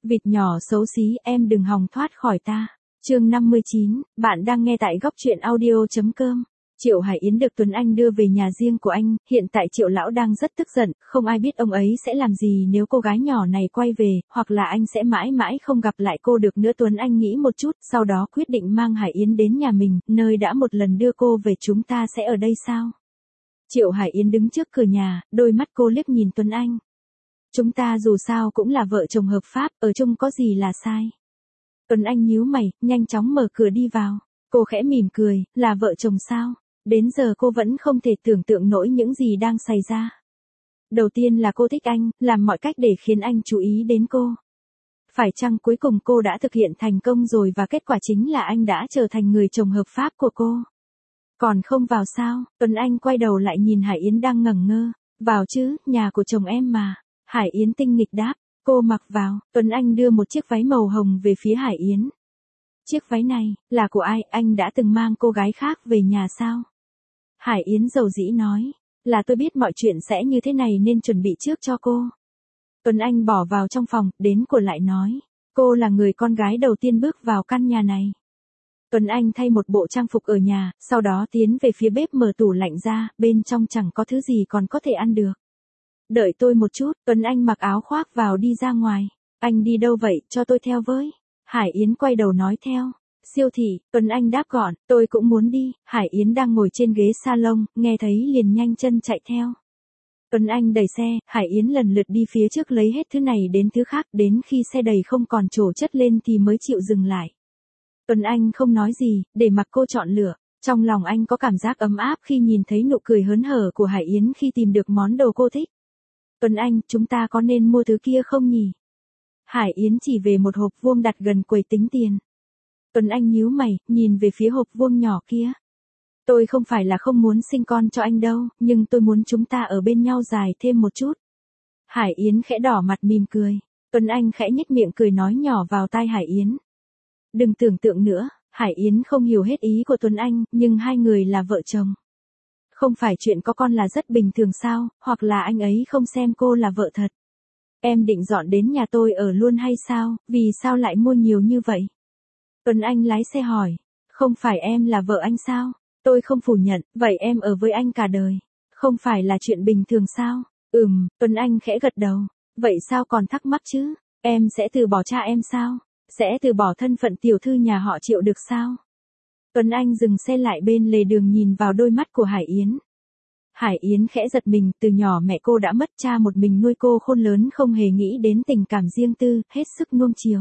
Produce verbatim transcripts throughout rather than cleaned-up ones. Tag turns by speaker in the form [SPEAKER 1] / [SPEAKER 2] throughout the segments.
[SPEAKER 1] Vịt nhỏ xấu xí, em đừng hòng thoát khỏi ta. Chương năm mươi chín, bạn đang nghe tại góc truyện audio chấm com. Triệu Hải Yến được Tuấn Anh đưa về nhà riêng của anh, hiện tại Triệu lão đang rất tức giận, không ai biết ông ấy sẽ làm gì nếu cô gái nhỏ này quay về, hoặc là anh sẽ mãi mãi không gặp lại cô được nữa. Tuấn Anh nghĩ một chút, sau đó quyết định mang Hải Yến đến nhà mình, nơi đã một lần đưa cô về. Chúng ta sẽ ở đây sao? Triệu Hải Yến đứng trước cửa nhà, đôi mắt cô liếc nhìn Tuấn Anh. Chúng ta dù sao cũng là vợ chồng hợp pháp, ở chung có gì là sai. Tuấn Anh nhíu mày, nhanh chóng mở cửa đi vào. Cô khẽ mỉm cười, là vợ chồng sao? Đến giờ cô vẫn không thể tưởng tượng nổi những gì đang xảy ra. Đầu tiên là cô thích anh, làm mọi cách để khiến anh chú ý đến cô. Phải chăng cuối cùng cô đã thực hiện thành công rồi và kết quả chính là anh đã trở thành người chồng hợp pháp của cô? Còn không vào sao? Tuấn Anh quay đầu lại nhìn Hải Yến đang ngẩn ngơ. Vào chứ, nhà của chồng em mà. Hải Yến tinh nghịch đáp. Cô mặc vào. Tuấn Anh đưa một chiếc váy màu hồng về phía Hải Yến. Chiếc váy này, là của ai? Anh đã từng mang cô gái khác về nhà sao? Hải Yến dầu dĩ nói. Là tôi biết mọi chuyện sẽ như thế này nên chuẩn bị trước cho cô. Tuấn Anh bỏ vào trong phòng, đến của lại nói. Cô là người con gái đầu tiên bước vào căn nhà này. Tuấn Anh thay một bộ trang phục ở nhà, sau đó tiến về phía bếp mở tủ lạnh ra, bên trong chẳng có thứ gì còn có thể ăn được. Đợi tôi một chút, Tuấn Anh mặc áo khoác vào đi ra ngoài. Anh đi đâu vậy, cho tôi theo với. Hải Yến quay đầu nói theo. Siêu thị, Tuấn Anh đáp gọn, tôi cũng muốn đi. Hải Yến đang ngồi trên ghế salon, nghe thấy liền nhanh chân chạy theo. Tuấn Anh đẩy xe, Hải Yến lần lượt đi phía trước lấy hết thứ này đến thứ khác, đến khi xe đầy không còn chỗ chất lên thì mới chịu dừng lại. Tuấn Anh không nói gì, để mặc cô chọn lựa. Trong lòng anh có cảm giác ấm áp khi nhìn thấy nụ cười hớn hở của Hải Yến khi tìm được món đồ cô thích. Tuấn Anh, chúng ta có nên mua thứ kia không nhỉ? Hải Yến chỉ về một hộp vuông đặt gần quầy tính tiền. Tuấn Anh nhíu mày, nhìn về phía hộp vuông nhỏ kia. Tôi không phải là không muốn sinh con cho anh đâu, nhưng tôi muốn chúng ta ở bên nhau dài thêm một chút. Hải Yến khẽ đỏ mặt mỉm cười. Tuấn Anh khẽ nhếch miệng cười nói nhỏ vào tai Hải Yến. Đừng tưởng tượng nữa. Hải Yến không hiểu hết ý của Tuấn Anh, nhưng hai người là vợ chồng. Không phải chuyện có con là rất bình thường sao, hoặc là anh ấy không xem cô là vợ thật. Em định dọn đến nhà tôi ở luôn hay sao, vì sao lại mua nhiều như vậy? Tuấn Anh lái xe hỏi, không phải em là vợ anh sao? Tôi không phủ nhận, vậy em ở với anh cả đời. Không phải là chuyện bình thường sao? Ừm, Tuấn Anh khẽ gật đầu. Vậy sao còn thắc mắc chứ? Em sẽ từ bỏ cha em sao? Sẽ từ bỏ thân phận tiểu thư nhà họ Triệu được sao? Tuấn Anh dừng xe lại bên lề đường nhìn vào đôi mắt của Hải Yến. Hải Yến khẽ giật mình, từ nhỏ mẹ cô đã mất, cha một mình nuôi cô khôn lớn, không hề nghĩ đến tình cảm riêng tư, hết sức nuông chiều.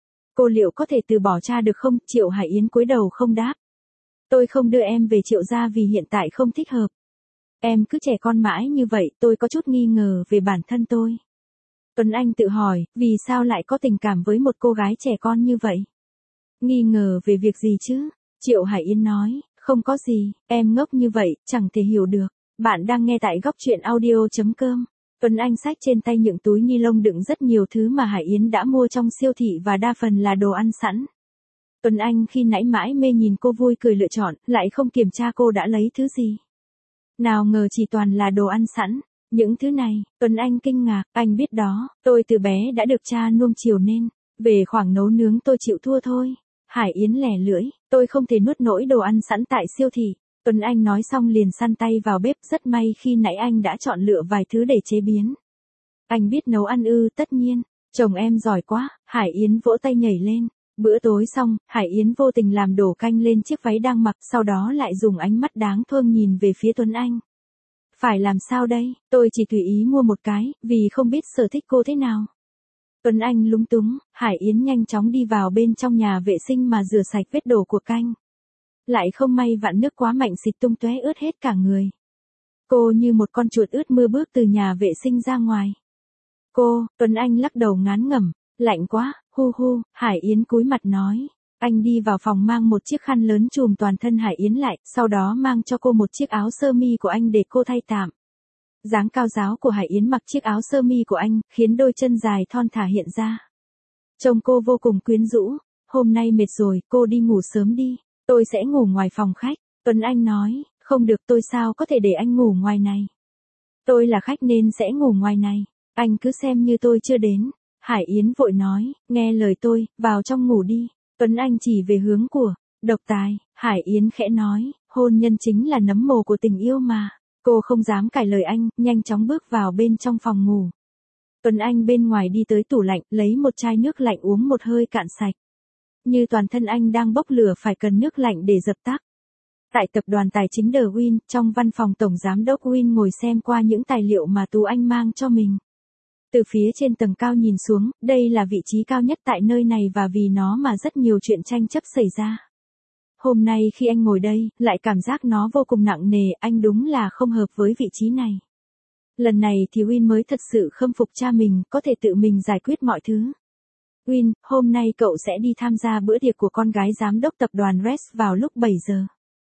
[SPEAKER 1] Cô liệu có thể từ bỏ cha được không? Triệu Hải Yến cúi đầu không đáp. Tôi không đưa em về Triệu gia vì hiện tại không thích hợp. Em cứ trẻ con mãi như vậy, tôi có chút nghi ngờ về bản thân tôi. Tuấn Anh tự hỏi, vì sao lại có tình cảm với một cô gái trẻ con như vậy? Nghi ngờ về việc gì chứ? Triệu Hải Yến nói, không có gì, em ngốc như vậy, chẳng thể hiểu được. Bạn đang nghe tại góc truyện audio chấm com. Tuấn Anh xách trên tay những túi ni lông đựng rất nhiều thứ mà Hải Yến đã mua trong siêu thị và đa phần là đồ ăn sẵn. Tuấn Anh khi nãy mãi mê nhìn cô vui cười lựa chọn, lại không kiểm tra cô đã lấy thứ gì. Nào ngờ chỉ toàn là đồ ăn sẵn. Những thứ này, Tuấn Anh kinh ngạc, anh biết đó, tôi từ bé đã được cha nuông chiều nên, về khoảng nấu nướng tôi chịu thua thôi. Hải Yến lẻ lưỡi, tôi không thể nuốt nổi đồ ăn sẵn tại siêu thị. Tuấn Anh nói xong liền săn tay vào bếp, rất may khi nãy anh đã chọn lựa vài thứ để chế biến. Anh biết nấu ăn ư? Tất nhiên, chồng em giỏi quá. Hải Yến vỗ tay nhảy lên. Bữa tối xong, Hải Yến vô tình làm đổ canh lên chiếc váy đang mặc, sau đó lại dùng ánh mắt đáng thương nhìn về phía Tuấn Anh. Phải làm sao đây, tôi chỉ tùy ý mua một cái, vì không biết sở thích cô thế nào. Tuấn Anh lúng túng, Hải Yến nhanh chóng đi vào bên trong nhà vệ sinh mà rửa sạch vết đổ của canh. Lại không may vạn nước quá mạnh xịt tung tóe ướt hết cả người. Cô như một con chuột ướt mưa bước từ nhà vệ sinh ra ngoài. Cô, Tuấn Anh lắc đầu ngán ngẩm, lạnh quá, hu hu. Hải Yến cúi mặt nói. Anh đi vào phòng mang một chiếc khăn lớn trùm toàn thân Hải Yến lại, sau đó mang cho cô một chiếc áo sơ mi của anh để cô thay tạm. Dáng cao ráo của Hải Yến mặc chiếc áo sơ mi của anh, khiến đôi chân dài thon thả hiện ra. Trông cô vô cùng quyến rũ. Hôm nay mệt rồi, cô đi ngủ sớm đi. Tôi sẽ ngủ ngoài phòng khách. Tuấn Anh nói, không được, tôi sao có thể để anh ngủ ngoài này. Tôi là khách nên sẽ ngủ ngoài này. Anh cứ xem như tôi chưa đến. Hải Yến vội nói, nghe lời tôi, vào trong ngủ đi. Tuấn Anh chỉ về hướng của độc tài. Hải Yến khẽ nói, hôn nhân chính là nấm mồ của tình yêu mà. Cô không dám cãi lời anh, nhanh chóng bước vào bên trong phòng ngủ. Tuấn Anh bên ngoài đi tới tủ lạnh, lấy một chai nước lạnh uống một hơi cạn sạch. Như toàn thân anh đang bốc lửa phải cần nước lạnh để dập tắt. Tại tập đoàn tài chính The Win, trong văn phòng tổng giám đốc Win ngồi xem qua những tài liệu mà Tú Anh mang cho mình. Từ phía trên tầng cao nhìn xuống, đây là vị trí cao nhất tại nơi này và vì nó mà rất nhiều chuyện tranh chấp xảy ra. Hôm nay khi anh ngồi đây, lại cảm giác nó vô cùng nặng nề, anh đúng là không hợp với vị trí này. Lần này thì Win mới thật sự khâm phục cha mình, có thể tự mình giải quyết mọi thứ. Win, hôm nay cậu sẽ đi tham gia bữa tiệc của con gái giám đốc tập đoàn Rex vào lúc bảy giờ.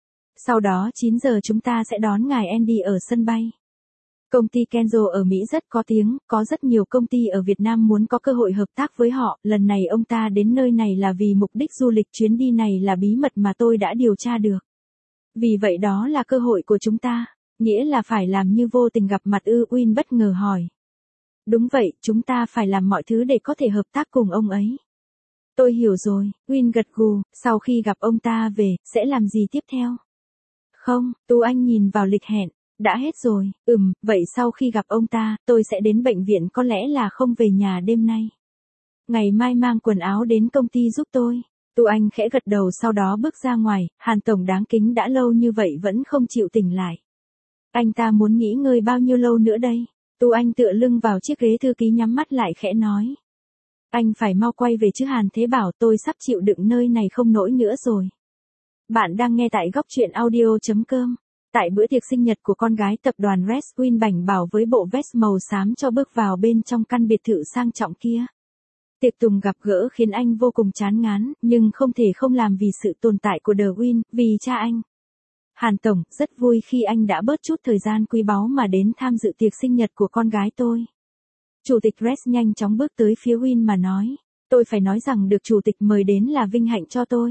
[SPEAKER 1] Sau đó chín giờ chúng ta sẽ đón ngài Andy ở sân bay. Công ty Kenzo ở Mỹ rất có tiếng, có rất nhiều công ty ở Việt Nam muốn có cơ hội hợp tác với họ, lần này ông ta đến nơi này là vì mục đích du lịch, chuyến đi này là bí mật mà tôi đã điều tra được. Vì vậy đó là cơ hội của chúng ta, nghĩa là phải làm như vô tình gặp mặt ư? Win bất ngờ hỏi. Đúng vậy, chúng ta phải làm mọi thứ để có thể hợp tác cùng ông ấy. Tôi hiểu rồi, Win gật gù, sau khi gặp ông ta về, sẽ làm gì tiếp theo? Không, Tú Anh nhìn vào lịch hẹn. Đã hết rồi, ừm, vậy sau khi gặp ông ta, tôi sẽ đến bệnh viện, có lẽ là không về nhà đêm nay. Ngày mai mang quần áo đến công ty giúp tôi. Tú Anh khẽ gật đầu sau đó bước ra ngoài, Hàn Tổng đáng kính đã lâu như vậy vẫn không chịu tỉnh lại. Anh ta muốn nghỉ ngơi bao nhiêu lâu nữa đây? Tú Anh tựa lưng vào chiếc ghế thư ký nhắm mắt lại khẽ nói. Anh phải mau quay về chứ Hàn Thế Bảo, tôi sắp chịu đựng nơi này không nổi nữa rồi. Bạn đang nghe tại góc truyện audio chấm com. Tại bữa tiệc sinh nhật của con gái tập đoàn Red, Win bảnh bảo với bộ vest màu xám cho bước vào bên trong căn biệt thự sang trọng kia. Tiệc tùng gặp gỡ khiến anh vô cùng chán ngán, nhưng không thể không làm vì sự tồn tại của The Win, vì cha anh. Hàn Tổng, rất vui khi anh đã bớt chút thời gian quý báu mà đến tham dự tiệc sinh nhật của con gái tôi. Chủ tịch Red nhanh chóng bước tới phía Win mà nói, tôi phải nói rằng được chủ tịch mời đến là vinh hạnh cho tôi.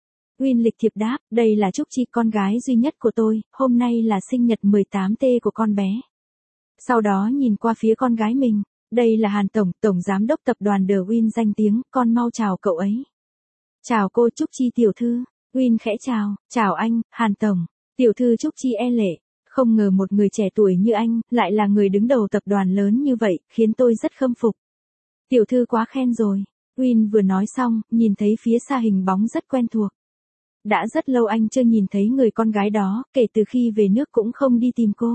[SPEAKER 1] Win lịch thiệp đáp, đây là Trúc Chi, con gái duy nhất của tôi, hôm nay là sinh nhật mười tám T của con bé. Sau đó nhìn qua phía con gái mình, đây là Hàn Tổng, Tổng Giám đốc tập đoàn The Win danh tiếng, con mau chào cậu ấy. Chào cô Trúc Chi tiểu thư, Win khẽ chào, chào anh, Hàn Tổng, tiểu thư Trúc Chi e lệ, không ngờ một người trẻ tuổi như anh, lại là người đứng đầu tập đoàn lớn như vậy, khiến tôi rất khâm phục. Tiểu thư quá khen rồi, Win vừa nói xong, nhìn thấy phía xa hình bóng rất quen thuộc. Đã rất lâu anh chưa nhìn thấy người con gái đó, kể từ khi về nước cũng không đi tìm cô.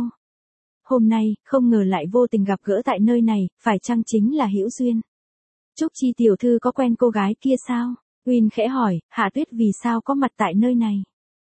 [SPEAKER 1] Hôm nay, không ngờ lại vô tình gặp gỡ tại nơi này, phải chăng chính là hữu duyên? Trúc Chi tiểu thư có quen cô gái kia sao? Win khẽ hỏi, Hạ Tuyết vì sao có mặt tại nơi này?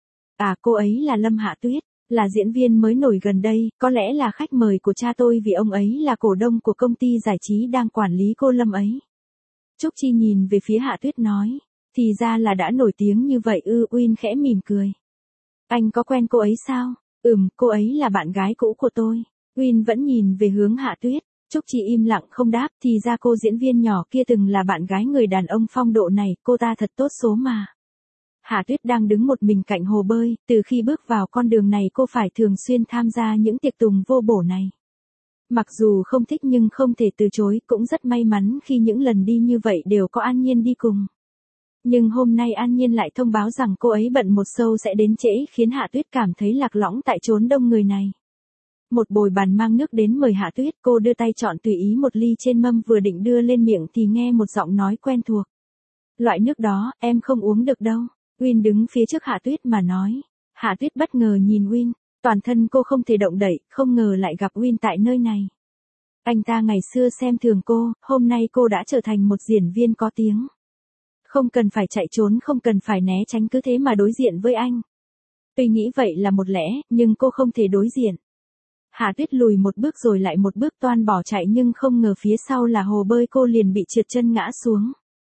[SPEAKER 1] À, cô ấy là Lâm Hạ Tuyết, là diễn viên mới nổi gần đây, có lẽ là khách mời của cha tôi vì ông ấy là cổ đông của công ty giải trí đang quản lý cô Lâm ấy. Trúc Chi nhìn về phía Hạ Tuyết nói. Thì ra là đã nổi tiếng như vậy ư? Win khẽ mỉm cười. Anh có quen cô ấy sao? Ừm, cô ấy là bạn gái cũ của tôi. Win vẫn nhìn về hướng Hạ Tuyết. Trúc Chi im lặng không đáp, thì ra cô diễn viên nhỏ kia từng là bạn gái người đàn ông phong độ này, cô ta thật tốt số mà. Hạ Tuyết đang đứng một mình cạnh hồ bơi, từ khi bước vào con đường này cô phải thường xuyên tham gia những tiệc tùng vô bổ này. Mặc dù không thích nhưng không thể từ chối, cũng rất may mắn khi những lần đi như vậy đều có An Nhiên đi cùng. Nhưng hôm nay An Nhiên lại thông báo rằng cô ấy bận một show sẽ đến trễ, khiến Hạ Tuyết cảm thấy lạc lõng tại chốn đông người này. Một bồi bàn mang nước đến mời Hạ Tuyết, cô đưa tay chọn tùy ý một ly trên mâm vừa định đưa lên miệng thì nghe một giọng nói quen thuộc. Loại nước đó, em không uống được đâu. Win đứng phía trước Hạ Tuyết mà nói. Hạ Tuyết bất ngờ nhìn Win, toàn thân cô không thể động đậy, không ngờ lại gặp Win tại nơi này. Anh ta ngày xưa xem thường cô, hôm nay cô đã trở thành một diễn viên có tiếng. Không cần phải chạy trốn, không cần phải né tránh, cứ thế mà đối diện với anh. Tuy nghĩ vậy là một lẽ, nhưng cô không thể đối diện. Hạ Tuyết lùi một bước rồi lại một bước toan bỏ chạy nhưng không ngờ phía sau là hồ bơi, cô liền bị trượt chân ngã xuống.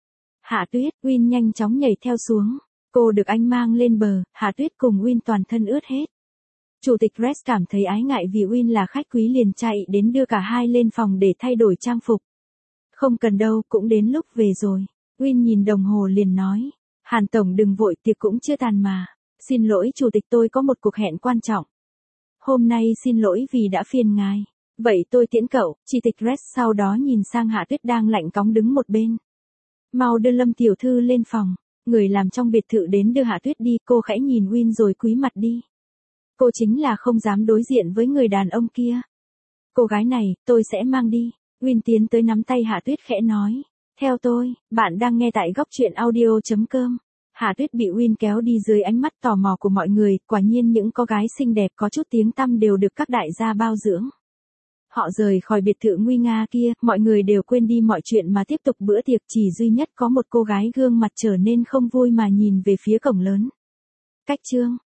[SPEAKER 1] Hạ Tuyết, Win nhanh chóng nhảy theo xuống. Cô được anh mang lên bờ, Hạ Tuyết cùng Win toàn thân ướt hết. Chủ tịch Red cảm thấy ái ngại vì Win là khách quý liền chạy đến đưa cả hai lên phòng để thay đổi trang phục. Không cần đâu, cũng đến lúc về rồi. Win nhìn đồng hồ liền nói. Hàn Tổng đừng vội, tiệc cũng chưa tàn mà. Xin lỗi chủ tịch, tôi có một cuộc hẹn quan trọng. Hôm nay xin lỗi vì đã phiền ngài. Vậy tôi tiễn cậu, Chi Tịch Rest sau đó nhìn sang Hạ Tuyết đang lạnh cóng đứng một bên. Mau đưa Lâm tiểu thư lên phòng. Người làm trong biệt thự đến đưa Hạ Tuyết đi, cô khẽ nhìn Win rồi cúi mặt đi. Cô chính là không dám đối diện với người đàn ông kia. Cô gái này, tôi sẽ mang đi. Win tiến tới nắm tay Hạ Tuyết khẽ nói. Theo tôi, bạn đang nghe tại góc truyện audio.com. Hạ Tuyết bị Win kéo đi dưới ánh mắt tò mò của mọi người, quả nhiên những cô gái xinh đẹp có chút tiếng tăm đều được các đại gia bao dưỡng. Họ rời khỏi biệt thự nguy nga kia, mọi người đều quên đi mọi chuyện mà tiếp tục bữa tiệc, chỉ duy nhất có một cô gái gương mặt trở nên không vui mà nhìn về phía cổng lớn. Cách chương